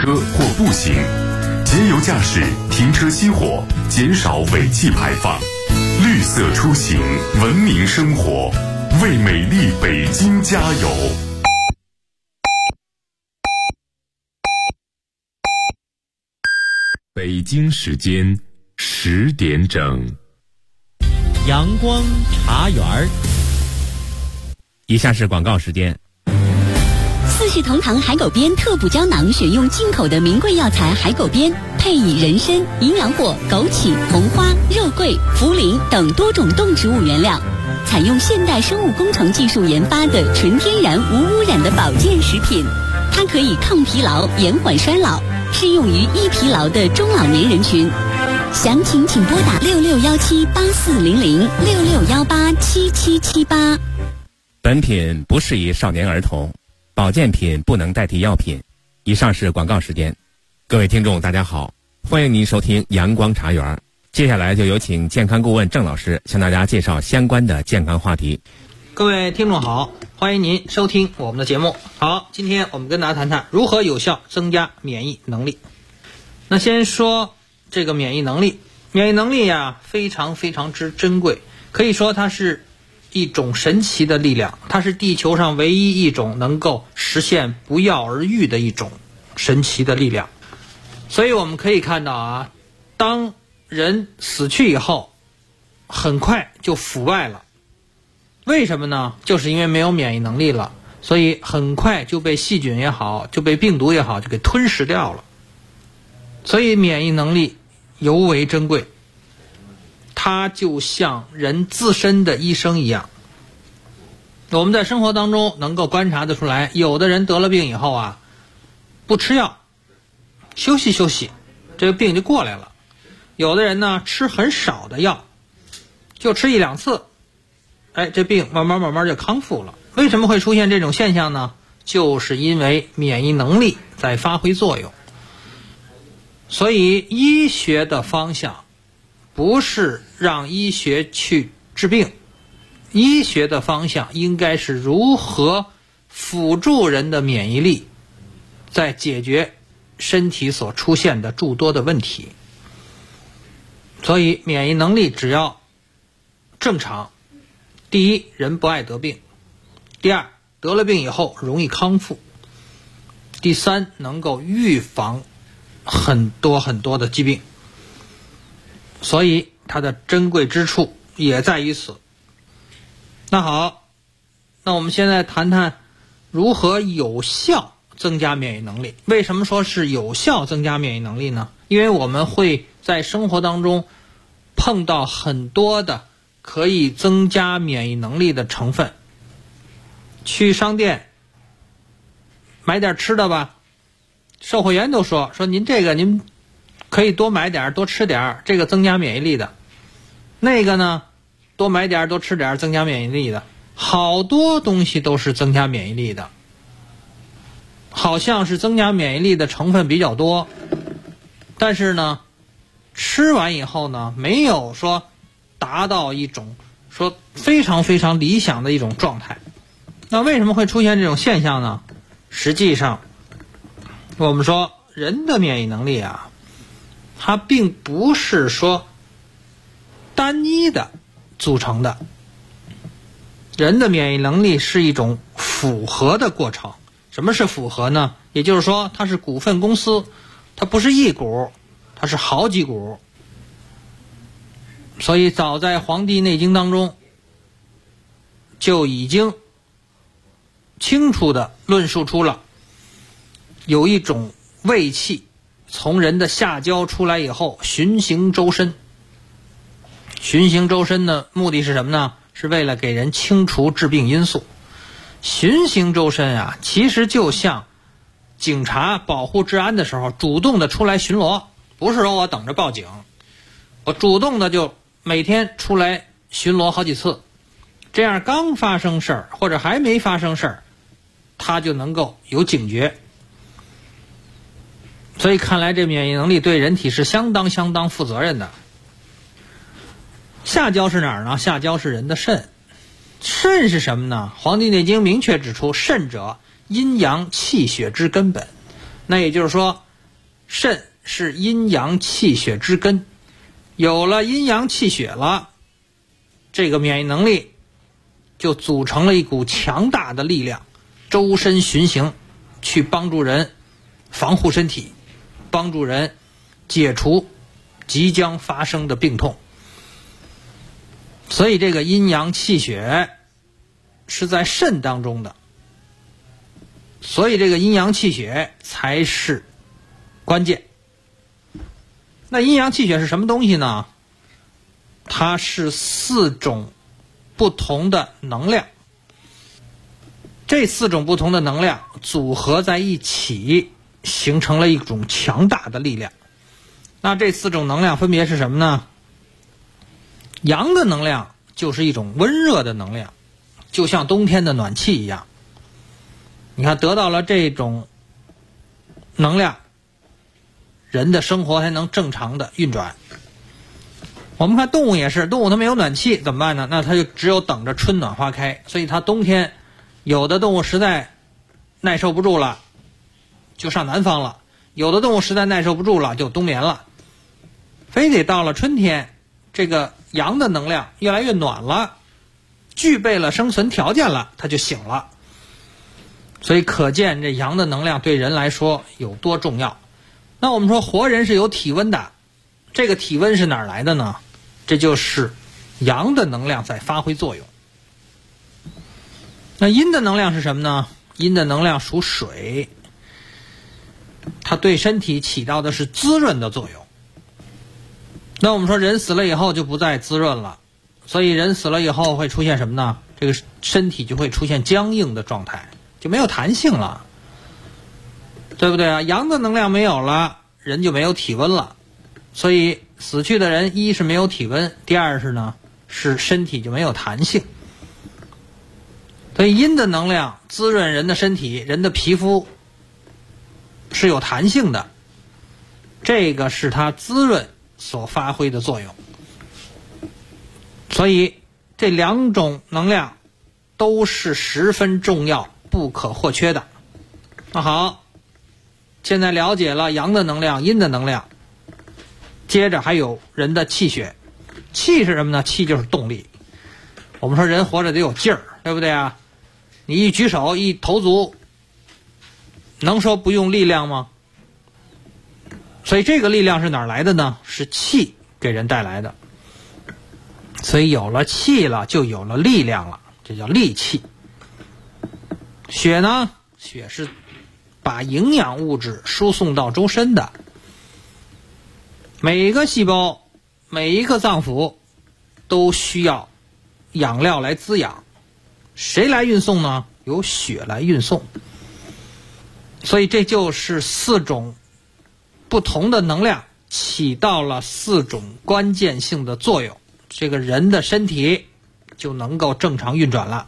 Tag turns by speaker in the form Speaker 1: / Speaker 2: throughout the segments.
Speaker 1: 车或步行，节油驾驶，停车熄火，减少尾气排放，绿色出行，文明生活，为美丽北京加油！北京时间10点整，
Speaker 2: 阳光茶园儿。以下是广告时间。
Speaker 3: 四世同堂海狗鞭特补胶囊，选用进口的名贵药材海狗鞭，配以人参、营养果、枸杞、红花、肉桂、茯苓等多种动植物原料，采用现代生物工程技术研发的纯天然无污染的保健食品。它可以抗疲劳、延缓衰老，适用于易疲劳的中老年人群。详情请拨打6617840066187778。
Speaker 2: 本品不适宜少年儿童，保健品不能代替药品。以上是广告时间。各位听众大家好，欢迎您收听阳光茶园。接下来就有请健康顾问郑老师向大家介绍相关的健康话题。
Speaker 4: 各位听众好，欢迎您收听我们的节目。好，今天我们跟大家谈谈如何有效增加免疫能力。那先说这个免疫能力，免疫能力呀，非常非常之珍贵，可以说它是一种神奇的力量，它是地球上唯一一种能够实现不药而愈的一种神奇的力量。所以我们可以看到啊，当人死去以后，很快就腐败了。为什么呢？就是因为没有免疫能力了，所以很快就被细菌也好，就被病毒也好，就给吞噬掉了。所以免疫能力尤为珍贵，它就像人自身的医生一样。我们在生活当中能够观察得出来，有的人得了病以后啊，不吃药，休息休息，这个病就过来了。有的人呢，吃很少的药，就吃1-2次，这病慢慢就康复了。为什么会出现这种现象呢？就是因为免疫能力在发挥作用。所以医学的方向不是让医学去治病，医学的方向应该是如何辅助人的免疫力，在解决身体所出现的诸多的问题。所以免疫能力只要正常，第一，人不爱得病；第二，得了病以后容易康复；第三，能够预防很多很多的疾病。所以它的珍贵之处也在于此。那好，那我们现在谈谈如何有效增加免疫能力。为什么说是有效增加免疫能力呢？因为我们会在生活当中碰到很多的可以增加免疫能力的成分。去商店买点吃的吧，售货员都说您这个您可以多买点多吃点，这个增加免疫力的。那个呢，多买点多吃点增加免疫力的。好多东西都是增加免疫力的，好像是增加免疫力的成分比较多，但是呢，吃完以后呢，没有说达到一种说非常非常理想的一种状态。那为什么会出现这种现象呢？实际上我们说人的免疫能力啊，它并不是说单一的组成的，人的免疫能力是一种复合的过程。什么是复合呢？也就是说它是股份公司，它不是一股，它是好几股。所以早在《黄帝内经》当中就已经清楚地论述出了，有一种胃气从人的下焦出来以后循行周身。循行周身的目的是什么呢？是为了给人清除致病因素。循行周身啊，其实就像警察保护治安的时候主动的出来巡逻，不是说我等着报警，我主动的就每天出来巡逻好几次，这样刚发生事儿或者还没发生事儿，他就能够有警觉。所以看来这免疫能力对人体是相当负责任的。下焦是哪儿呢？下焦是人的肾。肾是什么呢？《黄帝内经》明确指出，肾者阴阳气血之根本。那也就是说， 肾是阴阳气血之根，有了阴阳气血了，这个免疫能力就组成了一股强大的力量，周身巡行，去帮助人防护身体，帮助人解除即将发生的病痛。所以这个阴阳气血是在肾当中的，所以这个阴阳气血才是关键。那阴阳气血是什么东西呢？它是4种不同的能量，这4种不同的能量组合在一起，形成了一种强大的力量。那这4种能量分别是什么呢？阳的能量就是一种温热的能量，就像冬天的暖气一样。你看，得到了这种能量，人的生活才能正常的运转。我们看动物也是，动物它没有暖气怎么办呢？那它就只有等着春暖花开。所以它冬天有的动物实在耐受不住了，就上南方了；有的动物实在耐受不住了，就冬眠了。非得到了春天，这个阳的能量越来越暖了，具备了生存条件了，它就醒了。所以可见这阳的能量对人来说有多重要。那我们说活人是有体温的，这个体温是哪儿来的呢？这就是阳的能量在发挥作用。那阴的能量是什么呢？阴的能量属水，它对身体起到的是滋润的作用。那我们说人死了以后就不再滋润了，所以人死了以后会出现什么呢？这个身体就会出现僵硬的状态，就没有弹性了，对不对啊？阳的能量没有了，人就没有体温了。所以死去的人，一是没有体温，第二是呢，是身体就没有弹性。所以阴的能量滋润人的身体，人的皮肤是有弹性的，这个是它滋润所发挥的作用。所以这2种能量都是十分重要、不可或缺的。那好，现在了解了阳的能量、阴的能量，接着还有人的气血。气是什么呢？气就是动力。我们说人活着得有劲儿，对不对啊？你一举手一投足，能说不用力量吗？所以这个力量是哪儿来的呢？是气给人带来的。所以有了气了，就有了力量了，这叫力气。血呢？血是把营养物质输送到周身的。每一个细胞，每一个脏腑都需要养料来滋养。谁来运送呢？由血来运送。所以这就是4种不同的能量起到了4种关键性的作用，这个人的身体就能够正常运转了。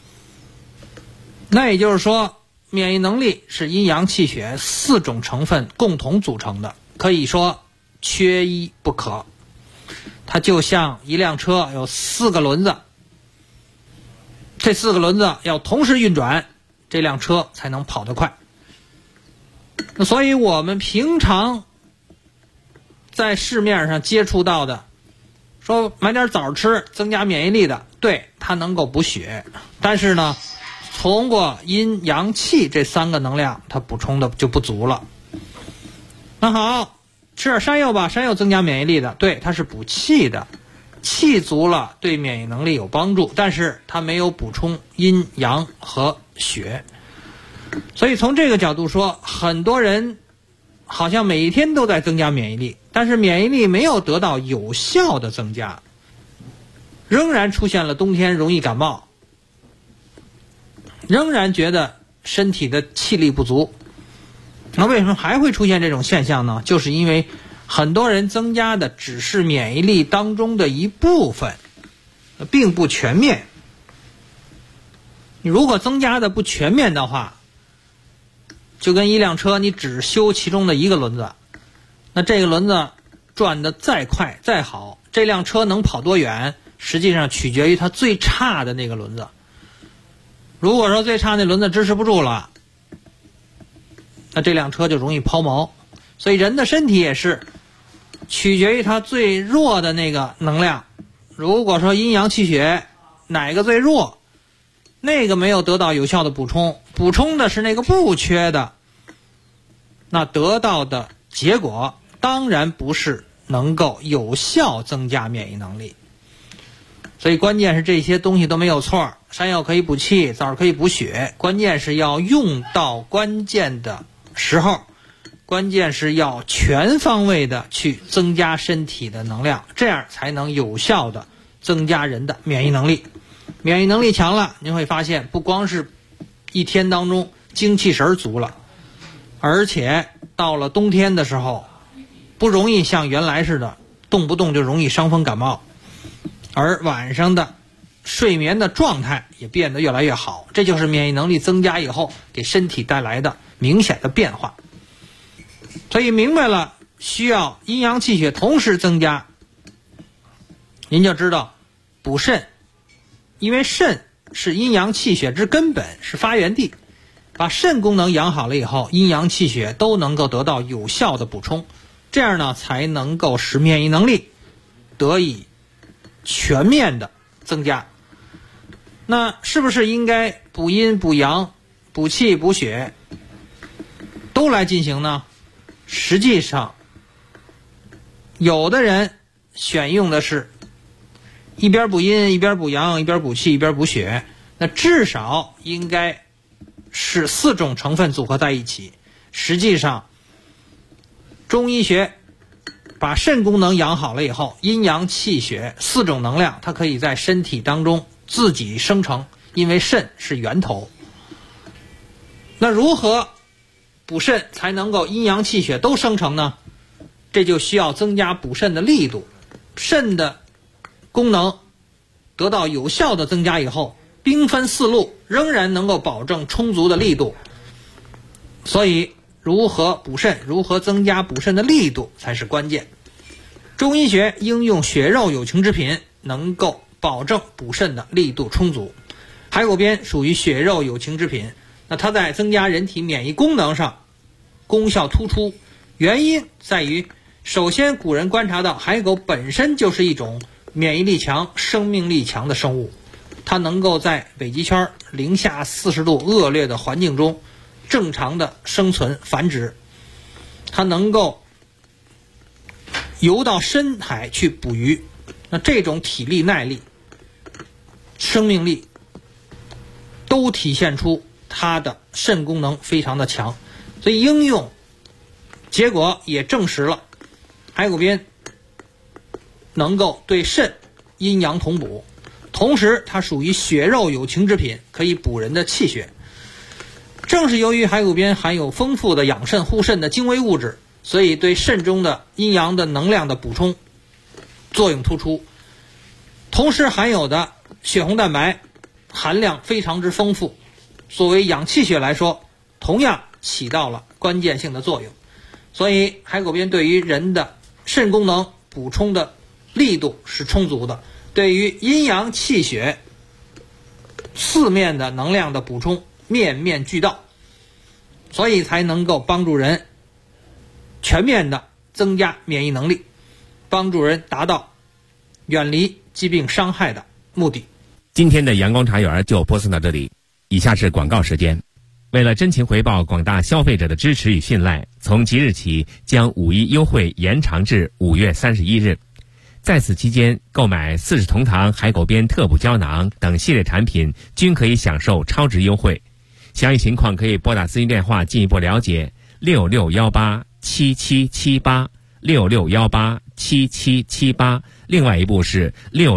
Speaker 4: 那也就是说，免疫能力是阴阳气血4种成分共同组成的，可以说缺一不可。它就像一辆车有4个轮子，这4个轮子要同时运转，这辆车才能跑得快。所以我们平常在市面上接触到的，说买点枣吃增加免疫力的，对，它能够补血，但是呢，通过阴阳气这3个能量，它补充的就不足了。那好，吃点山药吧，山药增加免疫力的，对，它是补气的，气足了对免疫能力有帮助，但是它没有补充阴阳和血。所以从这个角度说，很多人好像每一天都在增加免疫力，但是免疫力没有得到有效的增加，仍然出现了冬天容易感冒，仍然觉得身体的气力不足。那为什么还会出现这种现象呢？就是因为很多人增加的只是免疫力当中的一部分，并不全面。你如果增加的不全面的话，就跟一辆车你只修其中的一个轮子，那这个轮子转得再快再好，这辆车能跑多远，实际上取决于它最差的那个轮子。如果说最差那轮子支持不住了，那这辆车就容易抛锚。 所以人的身体也是取决于它最弱的那个能量。如果说阴阳气血哪个最弱，那个没有得到有效的补充的是那个不缺的，那得到的结果当然不是能够有效增加免疫能力。所以关键是这些东西都没有错，山药可以补气，枣可以补血，关键是要用到关键的时候，关键是要全方位的去增加身体的能量，这样才能有效的增加人的免疫能力。免疫能力强了，您会发现不光是一天当中精气神足了，而且到了冬天的时候不容易像原来似的动不动就容易伤风感冒，而晚上的睡眠的状态也变得越来越好，这就是免疫能力增加以后给身体带来的明显的变化。所以明白了需要阴阳气血同时增加，您就知道补肾，因为肾是阴阳气血之根本，是发源地，把肾功能养好了以后，阴阳气血都能够得到有效的补充，这样呢才能够使免疫能力得以全面的增加。那是不是应该补阴补阳补气补血都来进行呢？实际上有的人选用的是一边补阴一边补阳一边补气一边补血，那至少应该是4种成分组合在一起。实际上中医学把肾功能养好了以后，阴阳气血4种能量它可以在身体当中自己生成，因为肾是源头。那如何补肾才能够阴阳气血都生成呢？这就需要增加补肾的力度，肾的功能得到有效的增加以后，兵分4路仍然能够保证充足的力度。所以如何补肾，如何增加补肾的力度才是关键。中医学应用血肉有情之品，能够保证补肾的力度充足。海狗鞭属于血肉有情之品，那它在增加人体免疫功能上功效突出，原因在于首先古人观察到海狗本身就是一种免疫力强生命力强的生物，它能够在北极圈零下40度恶劣的环境中正常的生存繁殖，它能够游到深海去捕鱼，那这种体力耐力生命力都体现出它的肾功能非常的强。所以应用结果也证实了海狗鞭能够对肾阴阳同补，同时它属于血肉有情之品，可以补人的气血。正是由于海狗鞭含有丰富的养肾护肾的精微物质，所以对肾中的阴阳的能量的补充作用突出，同时含有的血红蛋白含量非常之丰富，作为养气血来说同样起到了关键性的作用。所以海狗鞭对于人的肾功能补充的力度是充足的，对于阴阳气血4面的能量的补充面面俱到，所以才能够帮助人全面的增加免疫能力，帮助人达到远离疾病伤害的目的。
Speaker 2: 今天的阳光茶园就播送到这里，以下是广告时间。为了真情回报广大消费者的支持与信赖，从即日起将5·1优惠延长至5月31日。在此期间，购买40同堂海狗鞭特补胶囊等系列产品均可以享受超值优惠。详细情况可以拨打咨询电话进一步了解，66187778，66187778，另外一部是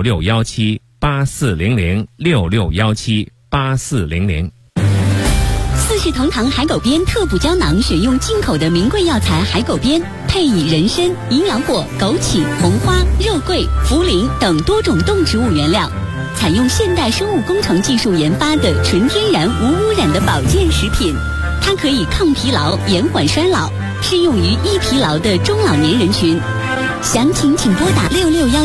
Speaker 2: 66178400，66178400。
Speaker 3: 4世同堂海狗鞭特补胶囊选用进口的名贵药材海狗鞭，配以人参、营养果、枸杞、红花、肉桂、茯苓等多种动植物原料，采用现代生物工程技术研发的纯天然无污染的保健食品。它可以抗疲劳、延缓衰老，适用于易疲劳的中老年人群。详情请拨打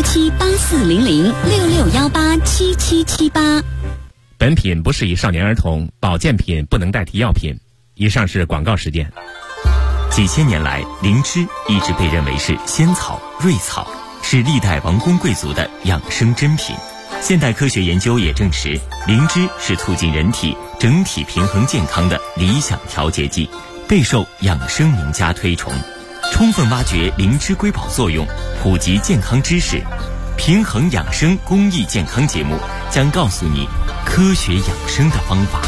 Speaker 3: 66178400，66187778。
Speaker 2: 本品不适宜少年儿童，保健品不能代替药品。以上是广告时间。
Speaker 5: 几千年来，灵芝一直被认为是仙草、瑞草，是历代王公贵族的养生珍品。现代科学研究也证实，灵芝是促进人体整体平衡健康的理想调节剂，备受养生名家推崇。充分挖掘灵芝瑰宝作用，普及健康知识，平衡养生公益健康节目将告诉你科学养生的方法。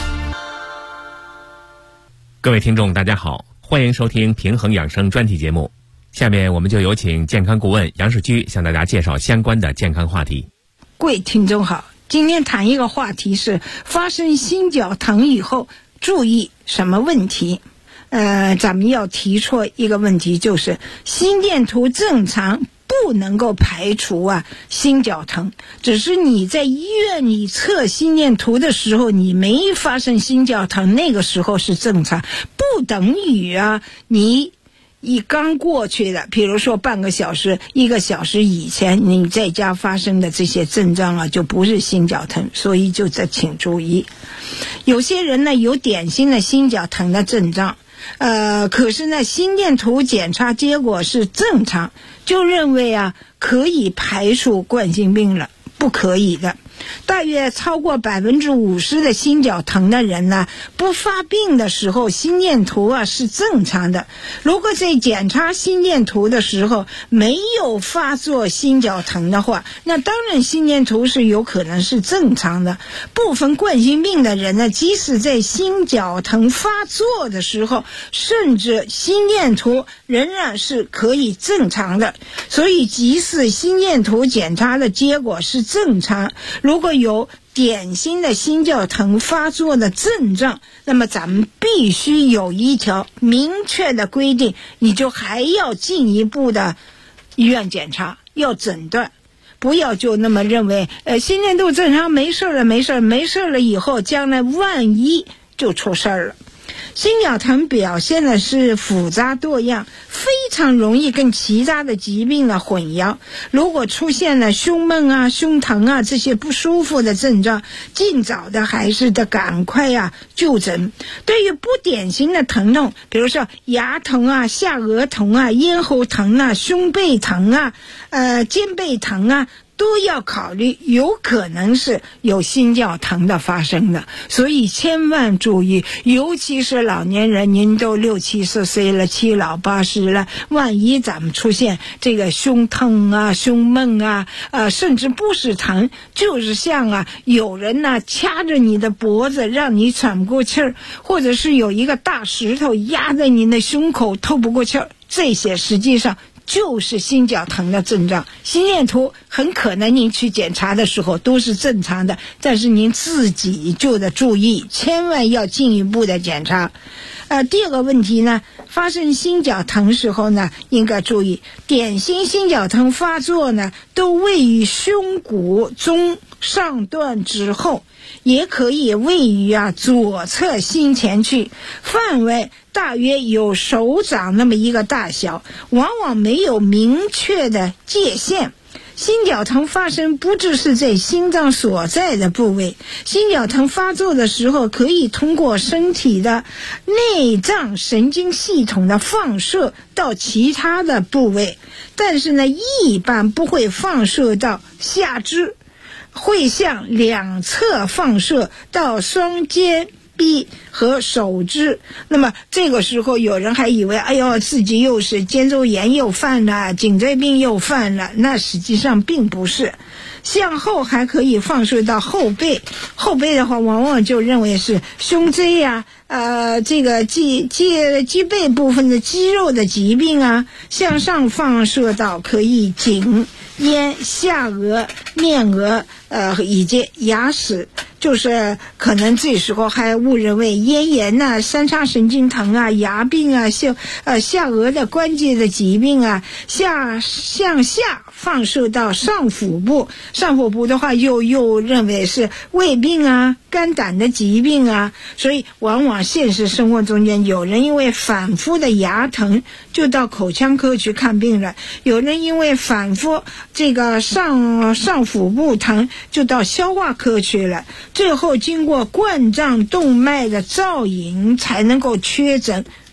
Speaker 2: 各位听众大家好，欢迎收听平衡养生专题节目。下面我们就有请健康顾问杨世居向大家介绍相关的健康话题。
Speaker 6: 各位听众好，今天谈一个话题是发生心绞疼以后注意什么问题。咱们要提出一个问题，就是心电图正常不能够排除心绞疼，只是你在医院里测心电图的时候你没发生心绞疼，那个时候是正常，不等于你刚过去的，比如说半个小时、1个小时以前你在家发生的这些症状就不是心绞疼，所以就请注意。有些人呢有典型的心绞疼的症状，可是呢心电图检查结果是正常，就认为可以排除冠心病了，不可以的。大约超过50%的心绞疼的人呢，不发病的时候心电图是正常的。如果在检查心电图的时候没有发作心绞疼的话，那当然心电图是有可能是正常的。部分冠心病的人呢，即使在心绞疼发作的时候，甚至心电图仍然是可以正常的。所以即使心电图检查的结果是正常，如果有典型的心绞疼发作的症状，那么咱们必须有一条明确的规定，你就还要进一步的医院检查，要诊断，不要就那么认为心电图正常没事了以后将来万一就出事了。心绞疼表现的是复杂多样，非常容易跟其他的疾病的混淆。如果出现了胸闷胸疼这些不舒服的症状，尽早的还是得赶快就诊。对于不典型的疼痛，比如说牙疼下颚疼咽喉疼胸背疼肩背疼都要考虑有可能是有心绞疼的发生的，所以千万注意，尤其是老年人，您都60、70岁了，7老8十了，万一咱们出现这个胸疼胸闷甚至不是疼，就是像有人掐着你的脖子让你喘不过气儿，或者是有一个大石头压在你的胸口透不过气儿，这些实际上就是心绞疼的症状。心电图很可能您去检查的时候都是正常的，但是您自己就得注意，千万要进一步的检查。第二个问题呢，发生心绞疼时候呢，应该注意，典型心绞疼发作呢，都位于胸骨中上段之后，也可以位于左侧心前区，范围大约有手掌那么一个大小，往往没有明确的界限。心绞疼发生不只是在心脏所在的部位，心绞疼发作的时候可以通过身体的内脏神经系统的放射到其他的部位，但是呢一般不会放射到下肢，会向两侧放射到双肩臂和手肢。那么这个时候有人还以为自己又是肩周炎又犯了，颈椎病又犯了，那实际上并不是。向后还可以放射到后背，后背的话往往就认为是胸椎这个脊背部分的肌肉的疾病向上放射到可以颈、咽、下颚、面额以及牙齿，就是可能这时候还误认为咽炎三叉神经疼牙病下颚的关节的疾病向下放射到上腹部，上腹部的话又认为是胃病肝胆的疾病所以往往现实生活中间有人因为反复的牙疼就到口腔科去看病了，有人因为反复这个上腹部疼就到消化科去了，最后经过冠状动脉的造影才能够确诊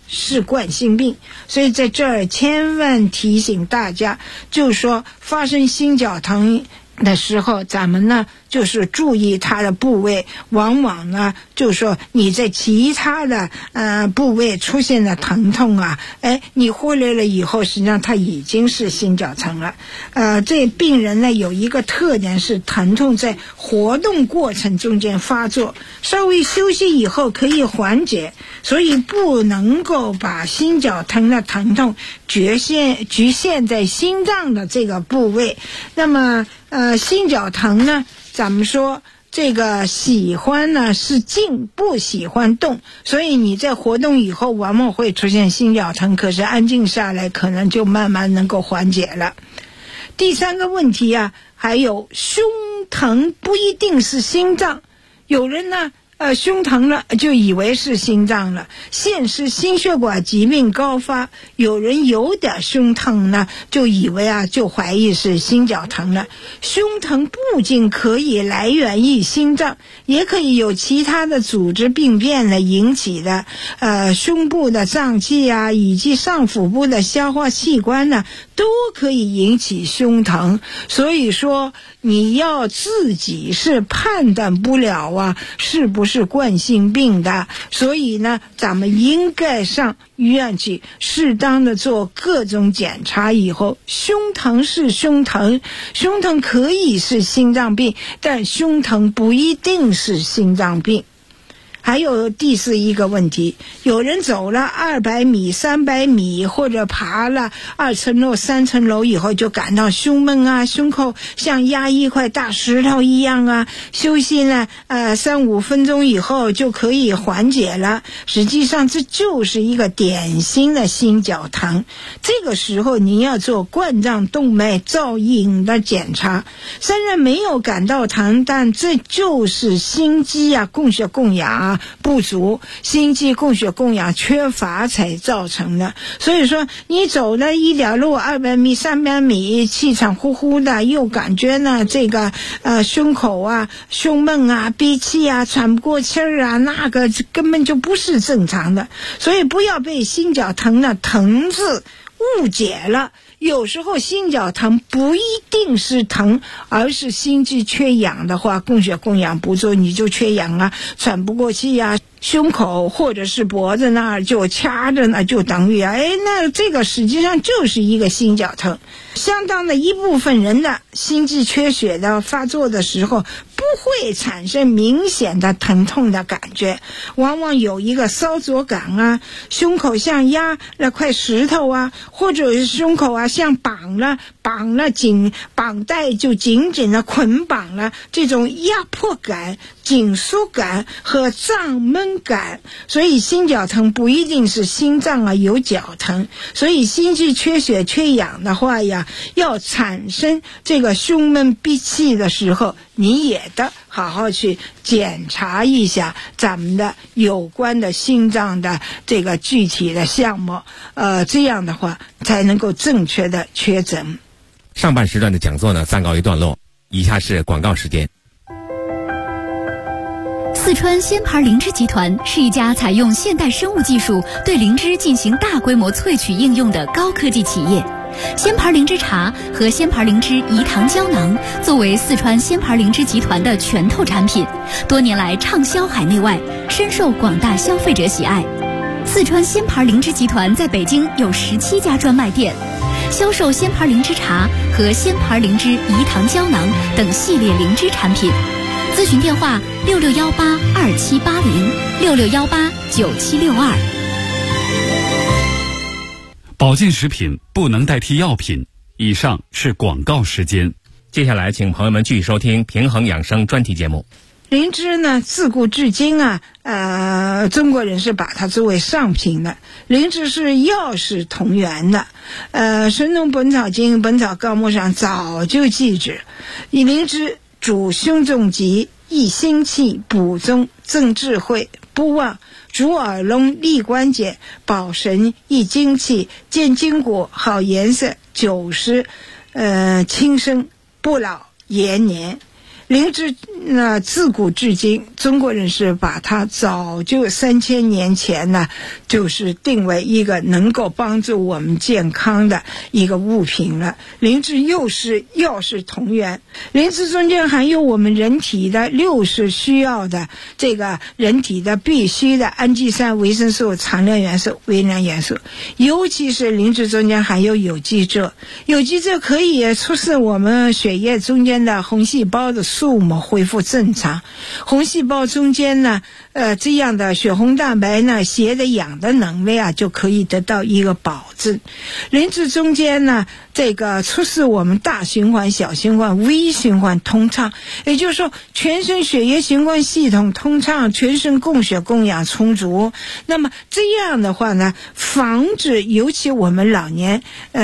Speaker 6: 是冠心病。所以在这儿千万提醒大家，就是说发生心绞疼的时候，咱们呢就是注意它的部位，往往呢就是说你在其他的部位出现的疼痛啊，你忽略了以后，实际上它已经是心绞疼了。这病人呢有一个特点是疼痛在活动过程中间发作，稍微休息以后可以缓解，所以不能够把心绞疼的疼痛局限在心脏的这个部位。那么心绞疼呢，咱们说这个喜欢呢是静，不喜欢动，所以你在活动以后往往会出现心绞疼，可是安静下来可能就慢慢能够缓解了。第三个问题啊，还有胸疼不一定是心脏，有人呢胸疼了就以为是心脏了，现是心血管疾病高发，有人有点胸疼呢就以为就怀疑是心绞疼了。胸疼不仅可以来源于心脏，也可以有其他的组织病变呢引起的胸部的脏器啊，以及上腹部的消化器官呢都可以引起胸疼。所以说你要自己是判断不了是不是冠心病的，所以呢咱们应该上医院去适当的做各种检查以后，胸疼是胸疼，胸疼可以是心脏病，但胸疼不一定是心脏病。还有第四一个问题，有人走了200米、300米，或者爬了2层楼、3层楼以后，就感到胸闷啊，胸口像压一块大石头一样啊，休息呢3-5分钟以后就可以缓解了。实际上这就是一个典型的心绞疼，这个时候你要做冠状动脉造影的检查，虽然没有感到疼，但这就是心肌供血供氧不足，心肌供血供氧缺乏才造成的。所以说你走了一点路200米、300米，气喘呼呼的，又感觉呢这个胸口胸闷憋气喘不过气儿那个根本就不是正常的。所以不要被心绞疼的疼字误解了，有时候心绞疼不一定是疼，而是心肌缺氧的话，供血供氧不足，你就缺氧喘不过气胸口或者是脖子那儿就掐着呢，就等于那这个实际上就是一个心绞疼。相当的一部分人的心肌缺血的发作的时候不会产生明显的疼痛的感觉，往往有一个烧灼感胸口像压了块石头或者是胸口像绑了绑带就紧紧的捆绑了，这种压迫感、紧缩感和胀闷感。所以心绞疼不一定是心脏有绞疼，所以心肌缺血缺氧的话要产生这个胸闷闭气的时候，你也得好好去检查一下咱们的有关的心脏的这个具体的项目，这样的话才能够正确的确诊。
Speaker 2: 上半时段的讲座呢暂告一段落，以下是广告时间。
Speaker 3: 四川鲜牌灵芝集团是一家采用现代生物技术对灵芝进行大规模萃取应用的高科技企业。鲜牌灵芝茶和鲜牌灵芝饴糖胶囊作为四川鲜牌灵芝集团的拳头产品，多年来畅销海内外，深受广大消费者喜爱。四川鲜牌灵芝集团在北京有17家专卖店，销售鲜牌灵芝茶和鲜牌灵芝饴糖胶囊等系列灵芝产品。咨询电话6618278066189762。
Speaker 1: 保健食品不能代替药品。以上是广告时间。
Speaker 2: 接下来请朋友们继续收听平衡养生专题节目。
Speaker 6: 灵芝呢自古至今中国人是把它作为上品的。灵芝是药食同源的，神农本草经、本草纲目上早就记载，以灵芝主胸中疾，益心气，补中，增智慧，不忘，主耳聋，利关节，保神，益精气，健筋骨，好颜色，久食，轻身，不老延年。 灵芝呢，自古至今，中国人是把它早就3000年前呢，就是定为一个能够帮助我们健康的一个物品了。灵芝又是药食同源，灵芝中间含有我们人体的60需要的这个人体的必须的氨基酸、维生素、常量元素、微量元素，尤其是灵芝中间含有有机质，有机质可以促使我们血液中间的红细胞的数目恢复正常，红细胞中间呢，这样的血红蛋白呢，携的氧的能力啊，就可以得到一个保证。灵芝中间呢，这个促使我们大循环、小循环、微循环通畅，也就是说，全身血液循环系统通畅，全身供血供氧充足。那么这样的话呢，防止尤其我们老年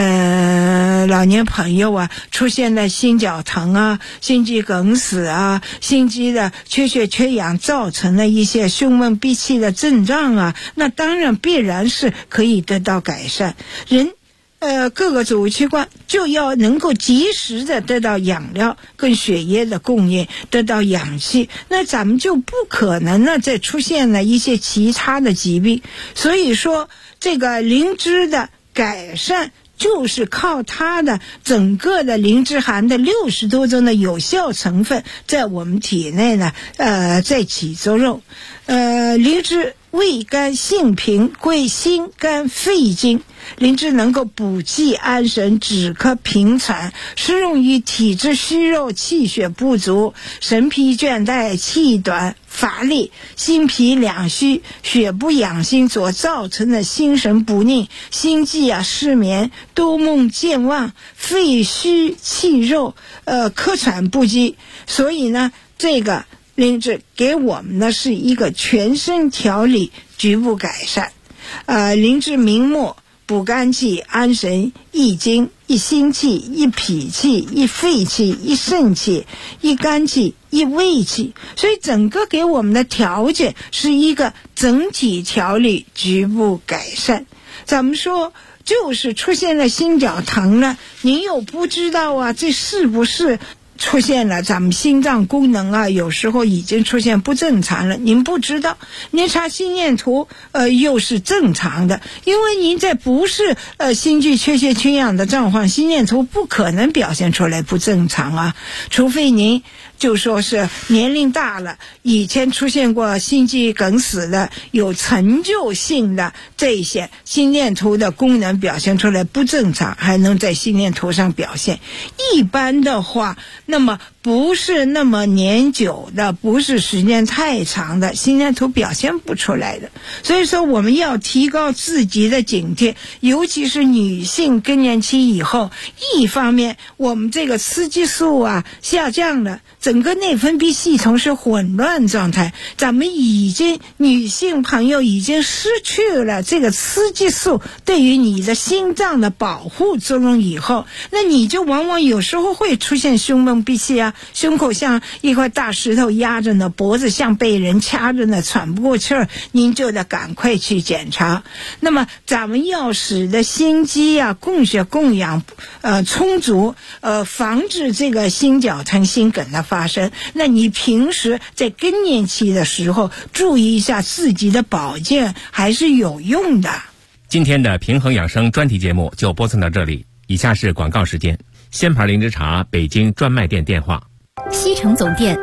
Speaker 6: 朋友啊，出现了心绞疼啊、心肌梗死啊、心肌的缺血缺氧造成的一些胸闷闭气的症状啊，那当然必然是可以得到改善。人各个主器官就要能够及时的得到养料跟血液的供应，得到氧气，那咱们就不可能呢再出现了一些其他的疾病。所以说这个灵芝的改善就是靠它的整个的灵芝含的60多种的有效成分在我们体内呢在起作用。灵芝味甘性平，归心肝肺经。灵芝能够补气安神、止咳平喘，适用于体质虚弱、气血不足、神疲倦怠、气短乏力、心脾两虚、血不养心所造成的心神不宁、心悸失眠、多梦健忘、肺虚气肉、咳喘不饥。所以呢，这个灵芝给我们的是一个全身调理、局部改善。灵芝明目，补肝气、安神、益精、益心气、益脾气、益肺气、益肾气、益肝气、益胃气，所以整个给我们的条件是一个整体调理、局部改善。咱们说就是出现了心绞疼了，您又不知道啊，这是不是出现了咱们心脏功能啊，有时候已经出现不正常了，您不知道，您查心电图又是正常的，因为您在不是心肌缺血缺氧的状况，心电图不可能表现出来不正常啊，除非您就说是年龄大了，以前出现过心肌梗死的，有陈旧性的这些心电图的功能表现出来不正常，还能在心电图上表现。一般的话，那么不是那么年久的，不是时间太长的，心电图表现不出来的。所以说我们要提高自己的警惕，尤其是女性更年期以后，一方面我们这个雌激素啊下降了，整个内分泌系统是混乱状态，咱们女性朋友已经失去了这个雌激素对于你的心脏的保护作用以后，那你就往往有时候会出现胸闷闭气啊，胸口像一块大石头压着呢，脖子像被人掐着呢，喘不过气儿，您就得赶快去检查。那么咱们要使得心肌啊供血供氧充足，防止这个心绞疼、心梗的发生。那你平时在更年期的时候注意一下自己的保健还是有用的。
Speaker 2: 今天的平衡养生专题节目就播送到这里，以下是广告时间。仙牌灵芝茶北京专卖店电话：
Speaker 3: 西城总店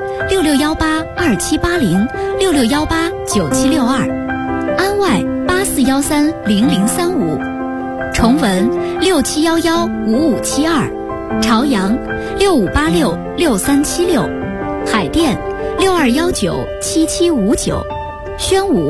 Speaker 3: 66182780，66189762，安外84130035，崇文67115572，朝阳65866376，海淀62197759，宣武